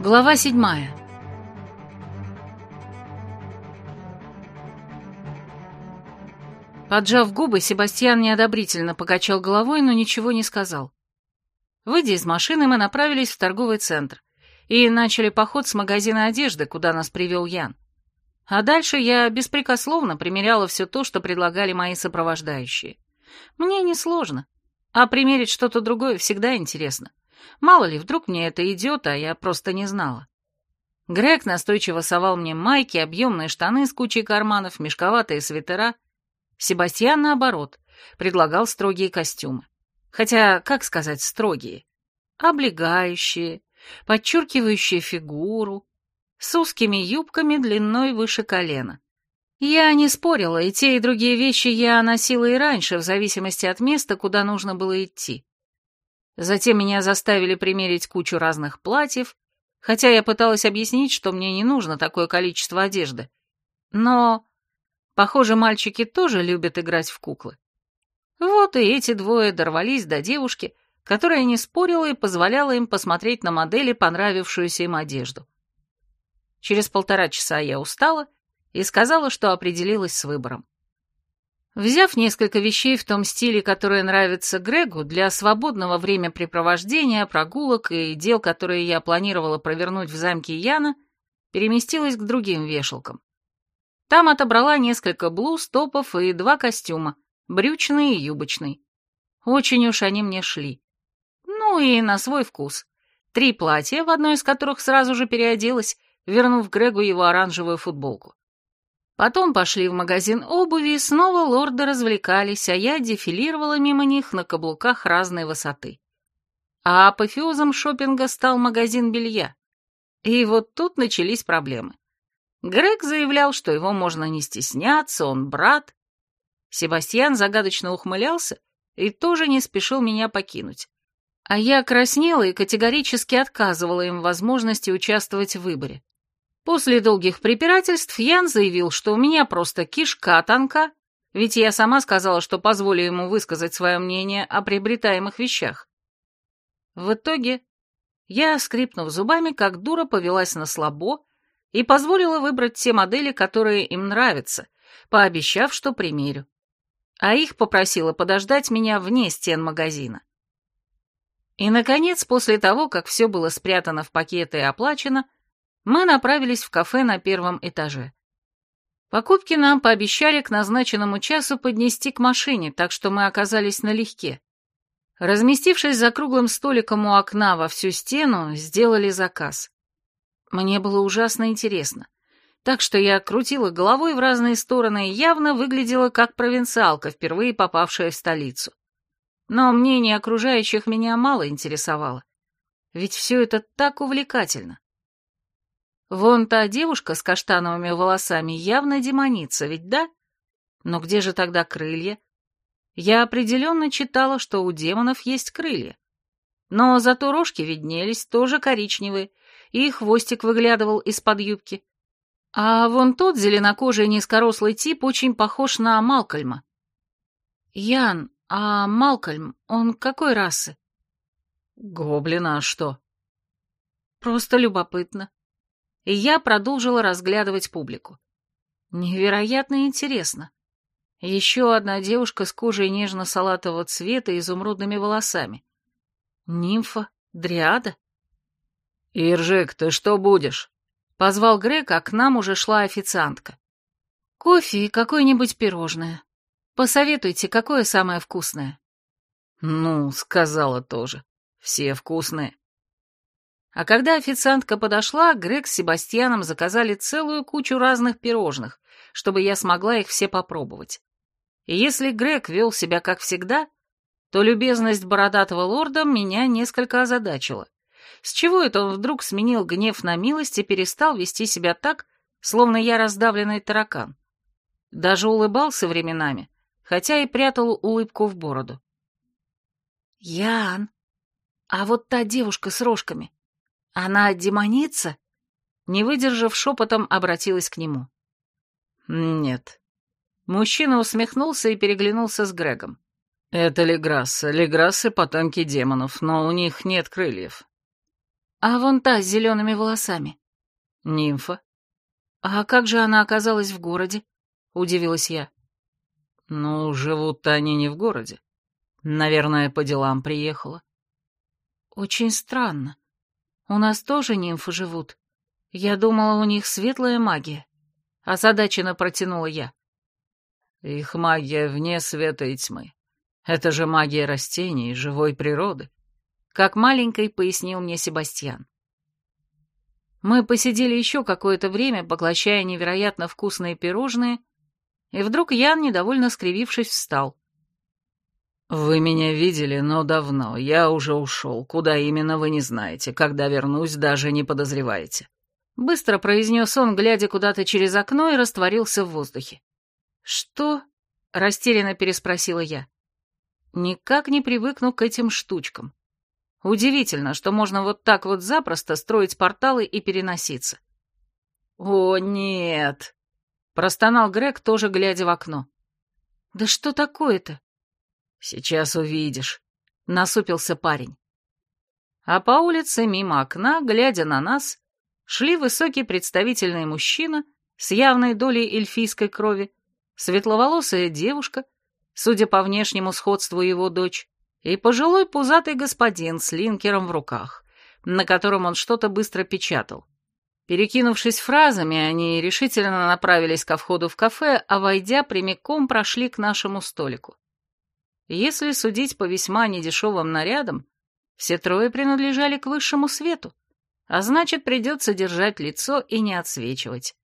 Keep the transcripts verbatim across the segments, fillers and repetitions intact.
Глава седьмая. Поджав губы, Себастьян неодобрительно покачал головой, но ничего не сказал. Выйдя из машины, мы направились в торговый центр и начали поход с магазина одежды, куда нас привел Ян. А дальше я беспрекословно примеряла все то, что предлагали мои сопровождающие. Мне несложно, а примерить что-то другое всегда интересно. Мало ли, вдруг мне это идет, а я просто не знала. Грег настойчиво совал мне майки, объемные штаны с кучей карманов, мешковатые свитера. Себастьян, наоборот, предлагал строгие костюмы. Хотя, как сказать, строгие? Облегающие, подчеркивающие фигуру, с узкими юбками длиной выше колена. Я не спорила, и те, и другие вещи я носила и раньше, в зависимости от места, куда нужно было идти. Затем меня заставили примерить кучу разных платьев, хотя я пыталась объяснить, что мне не нужно такое количество одежды. Но, похоже, мальчики тоже любят играть в куклы. Вот и эти двое дорвались до девушки, которая не спорила и позволяла им посмотреть на модели понравившуюся им одежду. Через полтора часа я устала и сказала, что определилась с выбором. Взяв несколько вещей в том стиле, которое нравится Грегу, для свободного времяпрепровождения, прогулок и дел, которые я планировала провернуть в замке Яна, переместилась к другим вешалкам. Там отобрала несколько блуз, топов и два костюма, брючный и юбочный. Очень уж они мне шли. Ну и на свой вкус. Три платья, в одно из которых сразу же переоделась, вернув Грегу его оранжевую футболку. Потом пошли в магазин обуви, и снова лорды развлекались, а я дефилировала мимо них на каблуках разной высоты. А апофеозом шопинга стал магазин белья. И вот тут начались проблемы. Грег заявлял, что его можно не стесняться, он брат. Себастьян загадочно ухмылялся и тоже не спешил меня покинуть. А я краснела и категорически отказывала им в возможности участвовать в выборе. После долгих препирательств Ян заявил, что у меня просто кишка тонка, ведь я сама сказала, что позволю ему высказать свое мнение о приобретаемых вещах. В итоге я, скрипнув зубами, как дура, повелась на слабо и позволила выбрать те модели, которые им нравятся, пообещав, что примерю. А их попросила подождать меня вне стен магазина. И, наконец, после того, как все было спрятано в пакеты и оплачено, мы направились в кафе на первом этаже. Покупки нам пообещали к назначенному часу поднести к машине, так что мы оказались налегке. Разместившись за круглым столиком у окна во всю стену, сделали заказ. Мне было ужасно интересно, так что я крутила головой в разные стороны и явно выглядела как провинциалка, впервые попавшая в столицу. Но мнение окружающих меня мало интересовало, ведь все это так увлекательно. Вон та девушка с каштановыми волосами явно демоница, ведь да? Но где же тогда крылья? Я определенно читала, что у демонов есть крылья. Но зато рожки виднелись, тоже коричневые, и хвостик выглядывал из-под юбки. А вон тот зеленокожий низкорослый тип очень похож на Малкольма. Ян, а Малкольм, он какой расы? Гоблин, а что? Просто любопытно. И я продолжила разглядывать публику. Невероятно интересно. Еще одна девушка с кожей нежно-салатового цвета и изумрудными волосами. Нимфа? Дриада? «Иржик, ты что будешь?» — позвал Грег, а к нам уже шла официантка. «Кофе и какое-нибудь пирожное. Посоветуйте, какое самое вкусное?» «Ну, сказала тоже. Все вкусные». А когда официантка подошла, Грег с Себастьяном заказали целую кучу разных пирожных, чтобы я смогла их все попробовать. И если Грег вел себя как всегда, то любезность бородатого лорда меня несколько озадачила. С чего это он вдруг сменил гнев на милость и перестал вести себя так, словно я раздавленный таракан? Даже улыбался временами, хотя и прятал улыбку в бороду. «Ян, а вот та девушка с рожками, она демоница?» Не выдержав, шепотом обратилась к нему. «Нет». Мужчина усмехнулся и переглянулся с Грегом. «Это Леграссы. Леграссы — потомки демонов, но у них нет крыльев». А вон та с зелеными волосами. Нимфа. А как же она оказалась в городе? Удивилась я. Ну, живут-то они не в городе. Наверное, по делам приехала. Очень странно. У нас тоже нимфы живут. Я думала, у них светлая магия. Озадаченно протянула я. Их магия вне света и тьмы. Это же магия растений, живой природы. Как маленькой пояснил мне Себастьян. Мы посидели еще какое-то время, поглощая невероятно вкусные пирожные, и вдруг Ян, недовольно скривившись, встал. «Вы меня видели, но давно. Я уже ушел. Куда именно, вы не знаете. Когда вернусь, даже не подозреваете». Быстро произнес он, глядя куда-то через окно, и растворился в воздухе. «Что?» — растерянно переспросила я. Никак не привыкну к этим штучкам. Удивительно, что можно вот так вот запросто строить порталы и переноситься. «О, нет!» — простонал Грег, тоже глядя в окно. «Да что такое-то?» «Сейчас увидишь», — насупился парень. А по улице мимо окна, глядя на нас, шли высокий представительный мужчина с явной долей эльфийской крови, светловолосая девушка, судя по внешнему сходству его дочь, и пожилой пузатый господин с линкером в руках, на котором он что-то быстро печатал. Перекинувшись фразами, они решительно направились ко входу в кафе, а, войдя, прямиком прошли к нашему столику. Если судить по весьма недешевым нарядам, все трое принадлежали к высшему свету, а значит, придется держать лицо и не отсвечивать.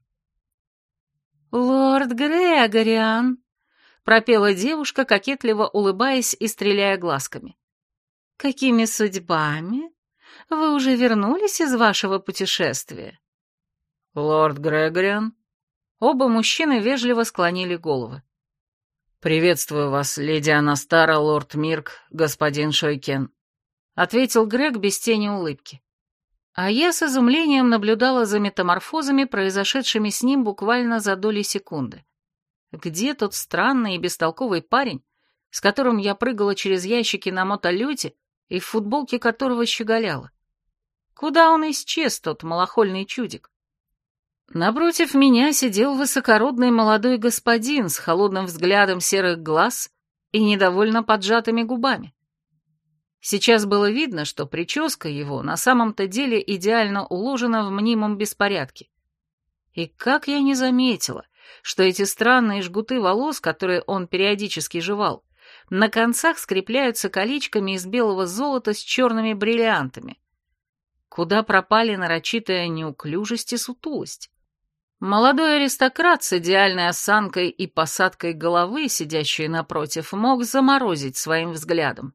«Лорд Грегориан», — пропела девушка, кокетливо улыбаясь и стреляя глазками. «Какими судьбами? Вы уже вернулись из вашего путешествия?» «Лорд Грегориан?» Оба мужчины вежливо склонили головы. «Приветствую вас, леди Анастара, лорд Мирк, господин Шойкен», — ответил Грег без тени улыбки. А я с изумлением наблюдала за метаморфозами, произошедшими с ним буквально за доли секунды. Где тот странный и бестолковый парень, с которым я прыгала через ящики на мотолете и в футболке которого щеголяла? Куда он исчез, тот малохольный чудик? Напротив меня сидел высокородный молодой господин с холодным взглядом серых глаз и недовольно поджатыми губами. Сейчас было видно, что прическа его на самом-то деле идеально уложена в мнимом беспорядке. И как я не заметила, что эти странные жгуты волос, которые он периодически жевал, на концах скрепляются колечками из белого золота с черными бриллиантами. Куда пропали нарочитая неуклюжесть и сутулость? Молодой аристократ с идеальной осанкой и посадкой головы, сидящий напротив, мог заморозить своим взглядом.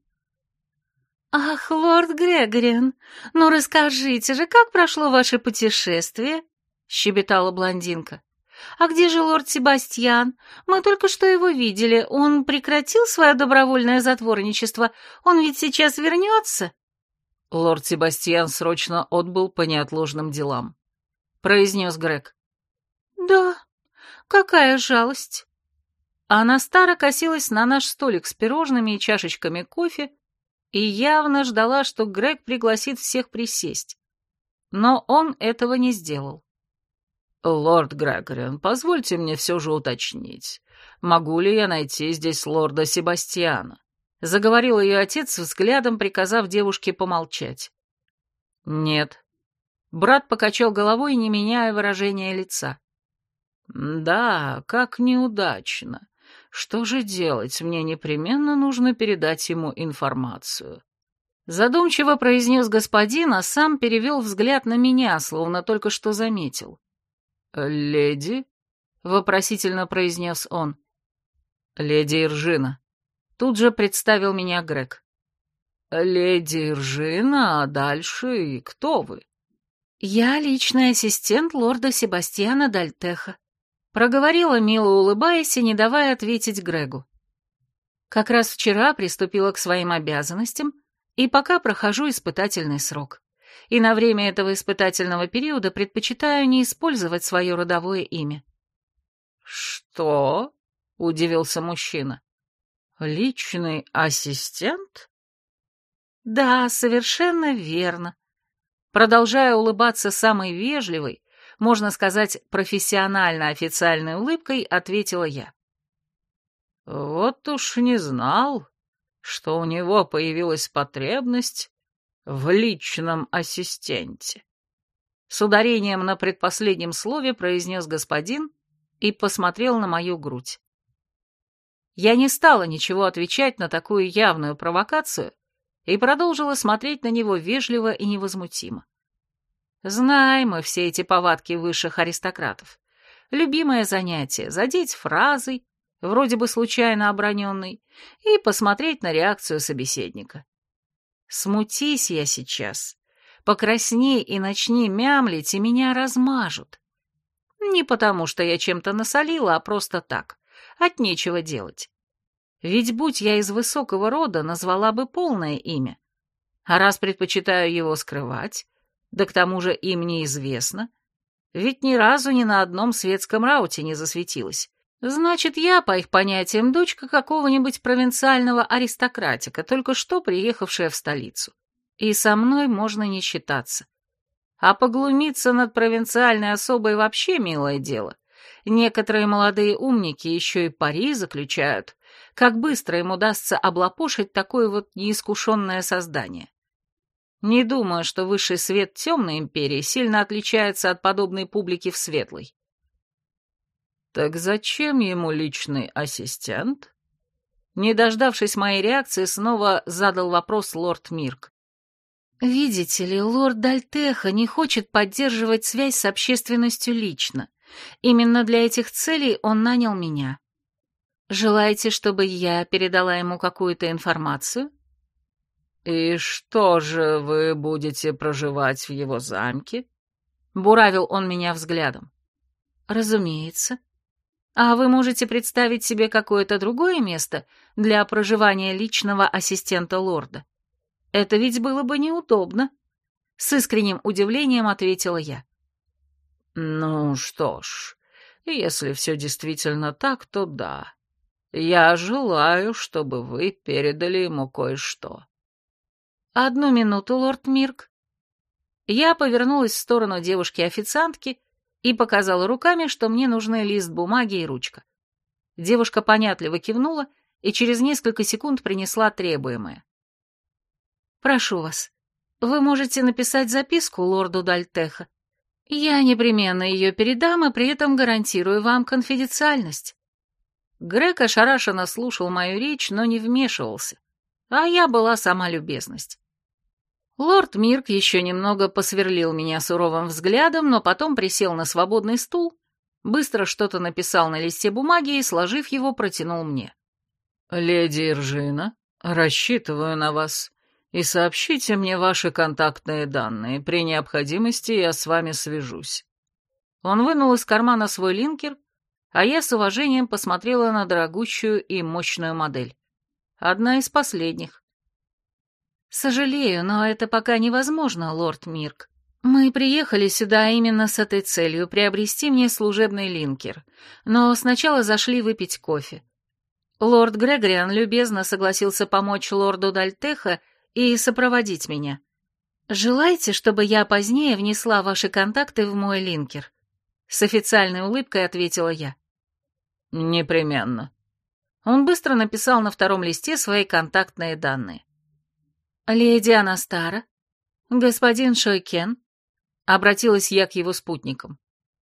«Ах, лорд Грегориан, ну расскажите же, как прошло ваше путешествие?» — щебетала блондинка. «А где же лорд Себастьян? Мы только что его видели. Он прекратил свое добровольное затворничество? Он ведь сейчас вернется?» «Лорд Себастьян срочно отбыл по неотложным делам», — произнес Грег. «Да, какая жалость!» Анастара косилась на наш столик с пирожными и чашечками кофе и явно ждала, что Грег пригласит всех присесть. Но он этого не сделал. «Лорд Грегориан, позвольте мне все же уточнить, могу ли я найти здесь лорда Себастьяна?» — заговорил ее отец, взглядом приказав девушке помолчать. «Нет». Брат покачал головой, не меняя выражения лица. «Да, как неудачно. Что же делать? Мне непременно нужно передать ему информацию». Задумчиво произнес господин, а сам перевел взгляд на меня, словно только что заметил. «Леди?» — вопросительно произнес он. «Леди Иржина». Тут же представил меня Грег. «Леди Иржина, а дальше и кто вы?» «Я личный ассистент лорда Себастьяна Дальтеха», — проговорила, мило улыбаясь и не давая ответить Грегу. «Как раз вчера приступила к своим обязанностям, и пока прохожу испытательный срок. И на время этого испытательного периода предпочитаю не использовать свое родовое имя». «Что?» — удивился мужчина. «Личный ассистент?» «Да, совершенно верно. Продолжая улыбаться самой вежливой, можно сказать, профессионально официальной улыбкой, ответила я. «Вот уж не знал, что у него появилась потребность в личном ассистенте». С ударением на предпоследнем слове произнес господин и посмотрел на мою грудь. Я не стала ничего отвечать на такую явную провокацию и продолжила смотреть на него вежливо и невозмутимо. Знаем мы все эти повадки высших аристократов. Любимое занятие — задеть фразой, вроде бы случайно оброненной, и посмотреть на реакцию собеседника. Смутись я сейчас, покрасней и начни мямлить, и меня размажут. Не потому, что я чем-то насолила, а просто так, от нечего делать. Ведь будь я из высокого рода, назвала бы полное имя. А раз предпочитаю его скрывать, да к тому же им неизвестно, ведь ни разу ни на одном светском рауте не засветилась. Значит, я, по их понятиям, дочка какого-нибудь провинциального аристократика, только что приехавшая в столицу. И со мной можно не считаться. А поглумиться над провинциальной особой вообще милое дело. Некоторые молодые умники еще и пари заключают, как быстро им удастся облапошить такое вот неискушенное создание. Не думаю, что высший свет темной империи сильно отличается от подобной публики в светлой. «Так зачем ему личный ассистент?» Не дождавшись моей реакции, снова задал вопрос лорд Мирк. «Видите ли, лорд Дальтеха не хочет поддерживать связь с общественностью лично. Именно для этих целей он нанял меня. Желаете, чтобы я передала ему какую-то информацию?» «И что же вы будете проживать в его замке?» Буравил он меня взглядом. «Разумеется. А вы можете представить себе какое-то другое место для проживания личного ассистента лорда? Это ведь было бы неудобно», — с искренним удивлением ответила я. «Ну что ж, если все действительно так, то да. Я желаю, чтобы вы передали ему кое-что». «Одну минуту, лорд Мирк». Я повернулась в сторону девушки-официантки и показала руками, что мне нужны лист бумаги и ручка. Девушка понятливо кивнула и через несколько секунд принесла требуемое. «Прошу вас, вы можете написать записку лорду Дальтеха. Я непременно ее передам и при этом гарантирую вам конфиденциальность». Грег ошарашенно слушал мою речь, но не вмешивался, а я была сама любезность. Лорд Мирк еще немного посверлил меня суровым взглядом, но потом присел на свободный стул, быстро что-то написал на листе бумаги и, сложив его, протянул мне. «Леди Иржина, рассчитываю на вас, и сообщите мне ваши контактные данные. При необходимости я с вами свяжусь». Он вынул из кармана свой линкер, а я с уважением посмотрела на дорогущую и мощную модель. Одна из последних. «Сожалею, но это пока невозможно, лорд Мирк. Мы приехали сюда именно с этой целью — приобрести мне служебный линкер, но сначала зашли выпить кофе. Лорд Грегориан любезно согласился помочь лорду Дальтеха и сопроводить меня. Желаете, чтобы я позднее внесла ваши контакты в мой линкер?» С официальной улыбкой ответила я. «Непременно». Он быстро написал на втором листе свои контактные данные. «Леди Анастара, господин Шойкен», — обратилась я к его спутникам.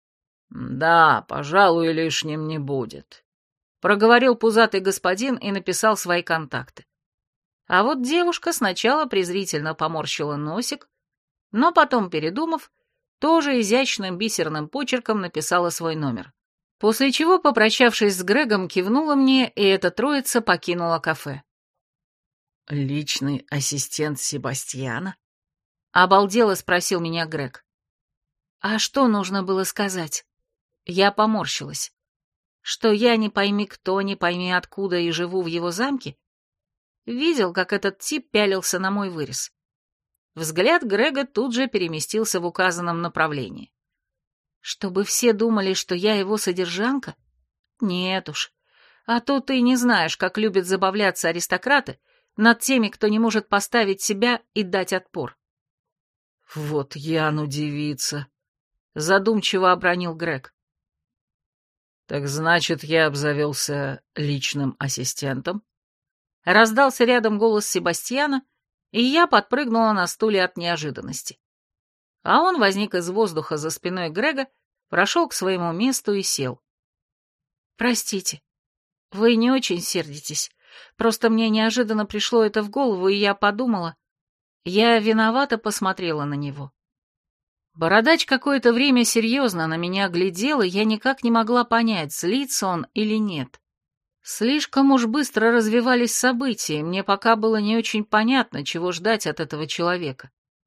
«Да, пожалуй, лишним не будет», — проговорил пузатый господин и написал свои контакты. А вот девушка сначала презрительно поморщила носик, но потом, передумав, тоже изящным бисерным почерком написала свой номер. После чего, попрощавшись с Грегом, кивнула мне, и эта троица покинула кафе. «Личный ассистент Себастьяна?» — обалдело спросил меня Грег. «А что нужно было сказать?» Я поморщилась. «Что я не пойми кто, не пойми откуда и живу в его замке?» Видел, как этот тип пялился на мой вырез. Взгляд Грега тут же переместился в указанном направлении. «Чтобы все думали, что я его содержанка? Нет уж. А то ты не знаешь, как любят забавляться аристократы над теми, кто не может поставить себя и дать отпор». «Вот Ян удивится», — задумчиво обронил Грег. «Так значит, я обзавелся личным ассистентом?» Раздался рядом голос Себастьяна, и я подпрыгнула на стуле от неожиданности. А он возник из воздуха за спиной Грега, прошел к своему месту и сел. «Простите, вы не очень сердитесь. Просто мне неожиданно пришло это в голову, и я подумала...» Я виновато посмотрела на него. Бородач какое-то время серьезно на меня глядел, и я никак не могла понять, злится он или нет. Слишком уж быстро развивались события, мне пока было не очень понятно, чего ждать от этого человека.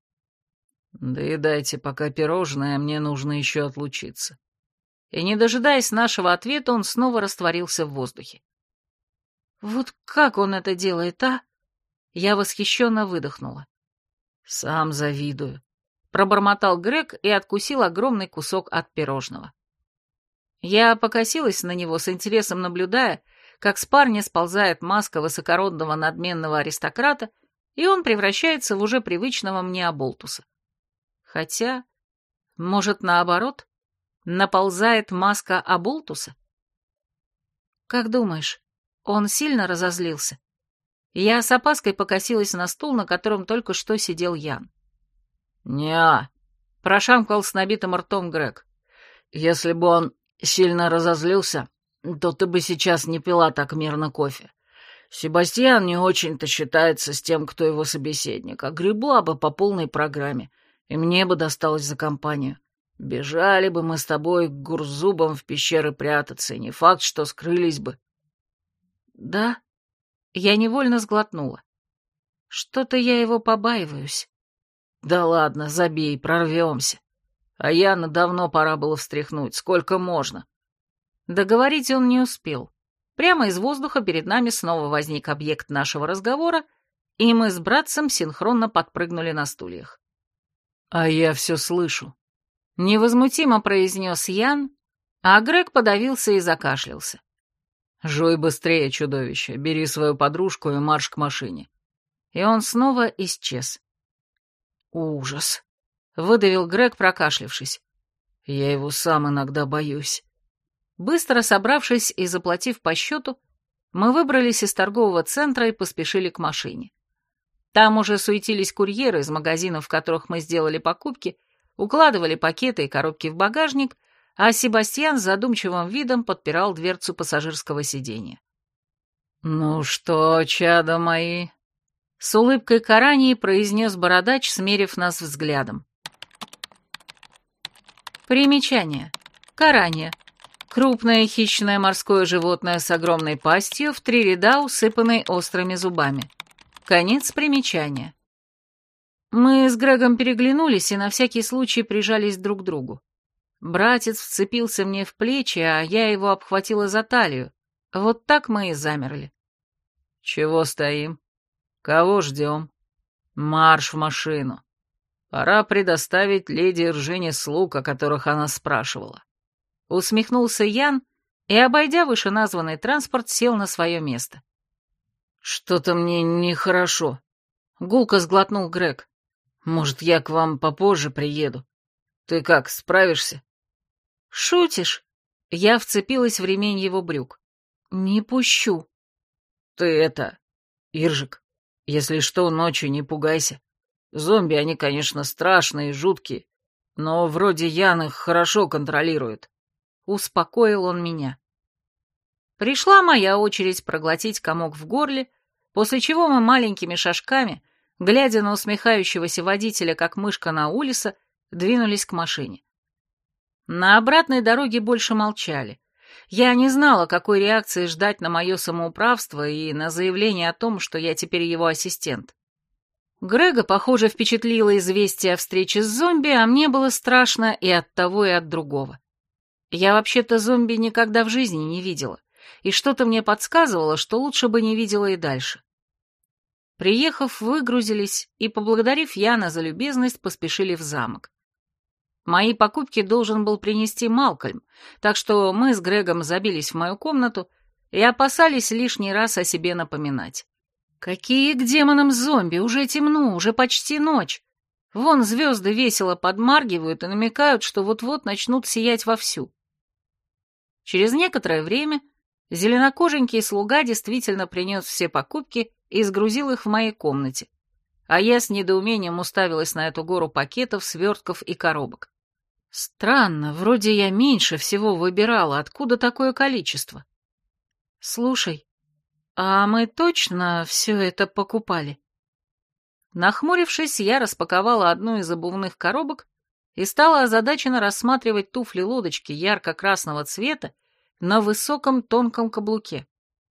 «Доедайте пока пирожное, мне нужно еще отлучиться». И, не дожидаясь нашего ответа, он снова растворился в воздухе. «Вот как он это делает, а?» Я восхищенно выдохнула. «Сам завидую», — пробормотал Грег и откусил огромный кусок от пирожного. Я покосилась на него с интересом, наблюдая, как с парня сползает маска высокородного надменного аристократа, и он превращается в уже привычного мне оболтуса. Хотя, может, наоборот, наползает маска оболтуса? Как думаешь, он сильно разозлился? Я с опаской покосилась на стул, на котором только что сидел Ян. «Не-а», — прошамкал с набитым ртом Грег. «Если бы он сильно разозлился, то ты бы сейчас не пила так мирно кофе. Себастьян не очень-то считается с тем, кто его собеседник, а гребла бы по полной программе, и мне бы досталось за компанию. Бежали бы мы с тобой к гурзубам в пещеры прятаться, и не факт, что скрылись бы». «Да?» Я невольно сглотнула. Что-то я его побаиваюсь. «Да ладно, забей, прорвемся. А Яна давно пора было встряхнуть, сколько можно». Договорить он не успел. Прямо из воздуха перед нами снова возник объект нашего разговора, и мы с братцем синхронно подпрыгнули на стульях. «А я все слышу», — невозмутимо произнес Ян, а Грег подавился и закашлялся. «Жуй быстрее, чудовище, бери свою подружку и марш к машине». И он снова исчез. «Ужас», — выдавил Грег, прокашлявшись. «Я его сам иногда боюсь». Быстро собравшись и заплатив по счету, мы выбрались из торгового центра и поспешили к машине. Там уже суетились курьеры из магазинов, в которых мы сделали покупки, укладывали пакеты и коробки в багажник, а Себастьян с задумчивым видом подпирал дверцу пассажирского сиденья. «Ну что, чада мои?» — с улыбкой Карании произнес бородач, смерив нас взглядом. Примечание. Карания. Крупное хищное морское животное с огромной пастью, в три ряда усыпанной острыми зубами. Конец примечания. Мы с Грегом переглянулись и на всякий случай прижались друг к другу. Братец вцепился мне в плечи, а я его обхватила за талию. Вот так мы и замерли. «Чего стоим? Кого ждем? Марш в машину. Пора предоставить леди Ржине слуг, о которых она спрашивала». Усмехнулся Ян и, обойдя вышеназванный транспорт, сел на свое место. «Что-то мне нехорошо», — гулко сглотнул Грег. «Может, я к вам попозже приеду? Ты как, справишься?» «Шутишь?» Я вцепилась в ремень его брюк. «Не пущу». «Ты это... Иржик, если что, ночью не пугайся. Зомби, они, конечно, страшные и жуткие, но вроде Ян их хорошо контролирует». Успокоил он меня. Пришла моя очередь проглотить комок в горле, после чего мы маленькими шажками, глядя на усмехающегося водителя, как мышка на улице, двинулись к машине. На обратной дороге больше молчали. Я не знала, какой реакции ждать на мое самоуправство и на заявление о том, что я теперь его ассистент. Грега, похоже, впечатлило известие о встрече с зомби, а мне было страшно и от того, и от другого. Я вообще-то зомби никогда в жизни не видела, и что-то мне подсказывало, что лучше бы не видела и дальше. Приехав, выгрузились и, поблагодарив Яна за любезность, поспешили в замок. Мои покупки должен был принести Малкольм, так что мы с Грегом забились в мою комнату и опасались лишний раз о себе напоминать. Какие к демонам зомби, уже темно, уже почти ночь. Вон звезды весело подмаргивают и намекают, что вот-вот начнут сиять вовсю. Через некоторое время зеленокоженький слуга действительно принес все покупки и сгрузил их в моей комнате, а я с недоумением уставилась на эту гору пакетов, свертков и коробок. Странно, вроде я меньше всего выбирала, откуда такое количество? Слушай, а мы точно все это покупали? Нахмурившись, я распаковала одну из обувных коробок и стала озадаченно рассматривать туфли-лодочки ярко-красного цвета на высоком тонком каблуке.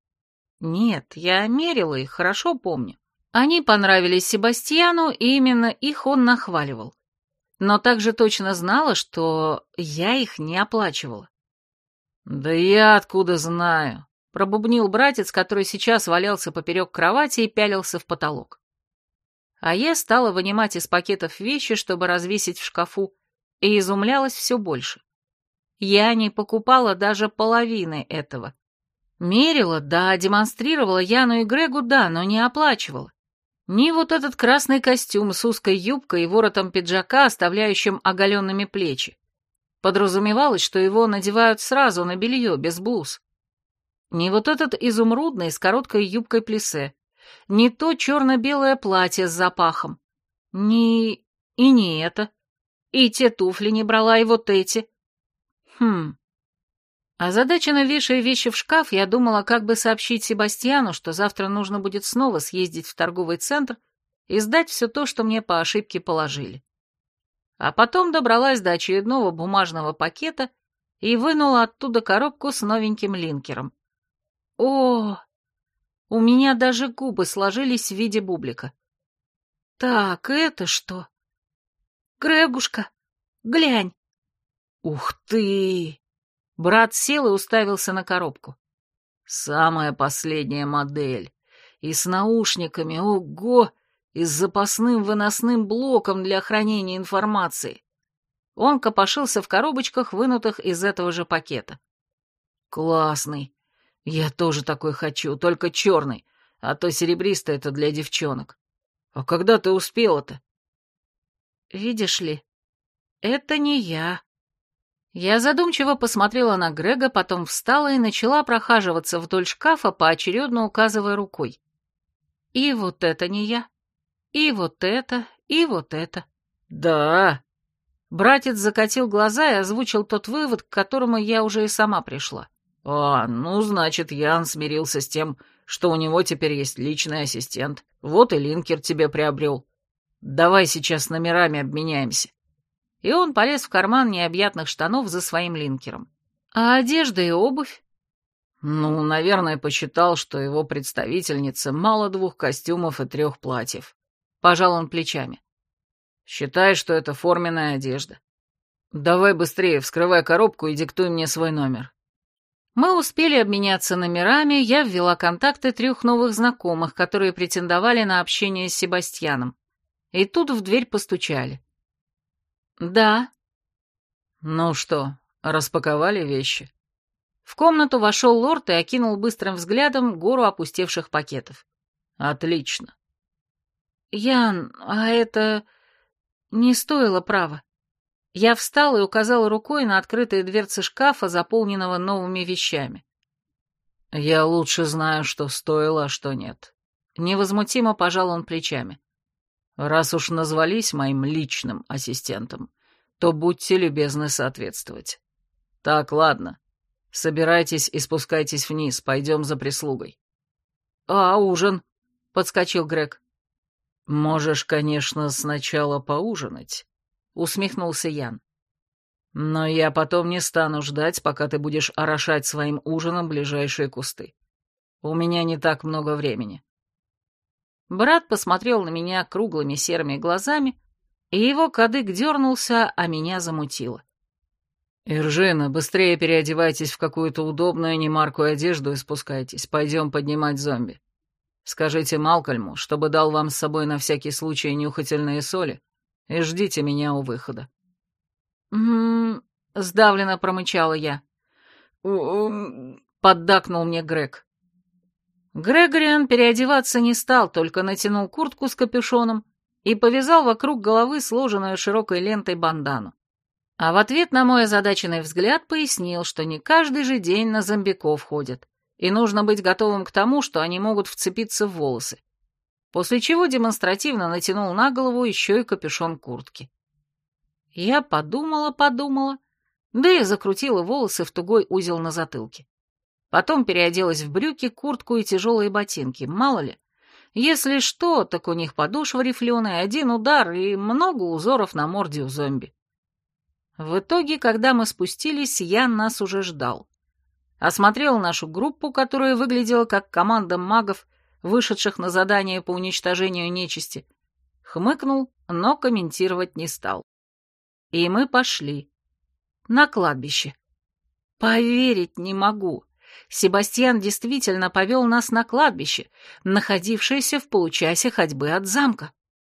Нет, я мерила их, хорошо помню. Они понравились Себастьяну, и именно их он нахваливал. Но также точно знала, что я их не оплачивала. «Да я откуда знаю?» — пробубнил братец, который сейчас валялся поперек кровати и пялился в потолок. А я стала вынимать из пакетов вещи, чтобы развесить в шкафу, и изумлялась все больше. Я не покупала даже половины этого. Мерила, да, демонстрировала Яну и Грегу, да, но не оплачивала. Ни вот этот красный костюм с узкой юбкой и воротом пиджака, оставляющим оголенными плечи. Подразумевалось, что его надевают сразу на белье, без блуз. Ни вот этот изумрудный с короткой юбкой плиссе. Не то черно-белое платье с запахом. Ни... и не это. И те туфли не брала, и вот эти. Хм. Озадаченно вешая вещи в шкаф, я думала, как бы сообщить Себастьяну, что завтра нужно будет снова съездить в торговый центр и сдать все то, что мне по ошибке положили. А потом добралась до очередного бумажного пакета и вынула оттуда коробку с новеньким линкером. О! У меня даже губы сложились в виде бублика. Так, это что? Грегушка, глянь. Ух ты! Брат сел и уставился на коробку. Самая последняя модель. И с наушниками, ого, и с запасным выносным блоком для хранения информации. Он копошился в коробочках, вынутых из этого же пакета. Классный. Я тоже такой хочу, только черный, а то серебристый — это для девчонок. А когда ты успела-то? Видишь ли, это не я. Я задумчиво посмотрела на Грега, потом встала и начала прохаживаться вдоль шкафа, поочередно указывая рукой. И вот это не я, и вот это, и вот это. Да. Братец закатил глаза и озвучил тот вывод, к которому я уже и сама пришла. «А, ну, значит, Ян смирился с тем, что у него теперь есть личный ассистент. Вот и линкер тебе приобрел. Давай сейчас номерами обменяемся». И он полез в карман необъятных штанов за своим линкером. «А одежда и обувь?» Ну, наверное, посчитал, что его представительнице мало двух костюмов и трех платьев. Пожал он плечами. «Считай, что это форменная одежда. Давай быстрее, вскрывай коробку и диктуй мне свой номер». Мы успели обменяться номерами, я ввела контакты трех новых знакомых, которые претендовали на общение с Себастьяном. И тут в дверь постучали. «Да». «Ну что, распаковали вещи?» В комнату вошел лорд и окинул быстрым взглядом гору опустевших пакетов. «Отлично». «Ян, а это... не стоило, право». Я встала и указала рукой на открытые дверцы шкафа, заполненного новыми вещами. «Я лучше знаю, что стоило, а что нет». Невозмутимо пожал он плечами. «Раз уж назвались моим личным ассистентом, то будьте любезны соответствовать. Так, ладно. Собирайтесь и спускайтесь вниз, пойдем за прислугой». «А ужин?» — подскочил Грег. «Можешь, конечно, сначала поужинать», — усмехнулся Ян. «Но я потом не стану ждать, пока ты будешь орошать своим ужином ближайшие кусты. У меня не так много времени». Брат посмотрел на меня круглыми серыми глазами, и его кадык дернулся, а меня замутило. «Иржина, быстрее переодевайтесь в какую-то удобную немаркую одежду и спускайтесь. Пойдем поднимать зомби. Скажите Малкольму, чтобы дал вам с собой на всякий случай нюхательные соли, и ждите меня у выхода». «М-м-м», сдавленно промычала я. «М-м-м», поддакнул мне Грег. Грегориан переодеваться не стал, только натянул куртку с капюшоном, и повязал вокруг головы сложенную широкой лентой бандану. А в ответ на мой озадаченный взгляд пояснил, что не каждый же день на зомбиков ходят, и нужно быть готовым к тому, что они могут вцепиться в волосы, после чего демонстративно натянул на голову еще и капюшон куртки. Я подумала-подумала, да и закрутила волосы в тугой узел на затылке. Потом переоделась в брюки, куртку и тяжелые ботинки, мало ли. Если что, так у них подошва рифленая, один удар и много узоров на морде у зомби. В итоге, когда мы спустились, Ян нас уже ждал. Осмотрел нашу группу, которая выглядела как команда магов, вышедших на задание по уничтожению нечисти, хмыкнул, но комментировать не стал. И мы пошли. На кладбище. Поверить не могу. Себастьян действительно повел нас на кладбище, находившееся в получасе ходьбы от замка.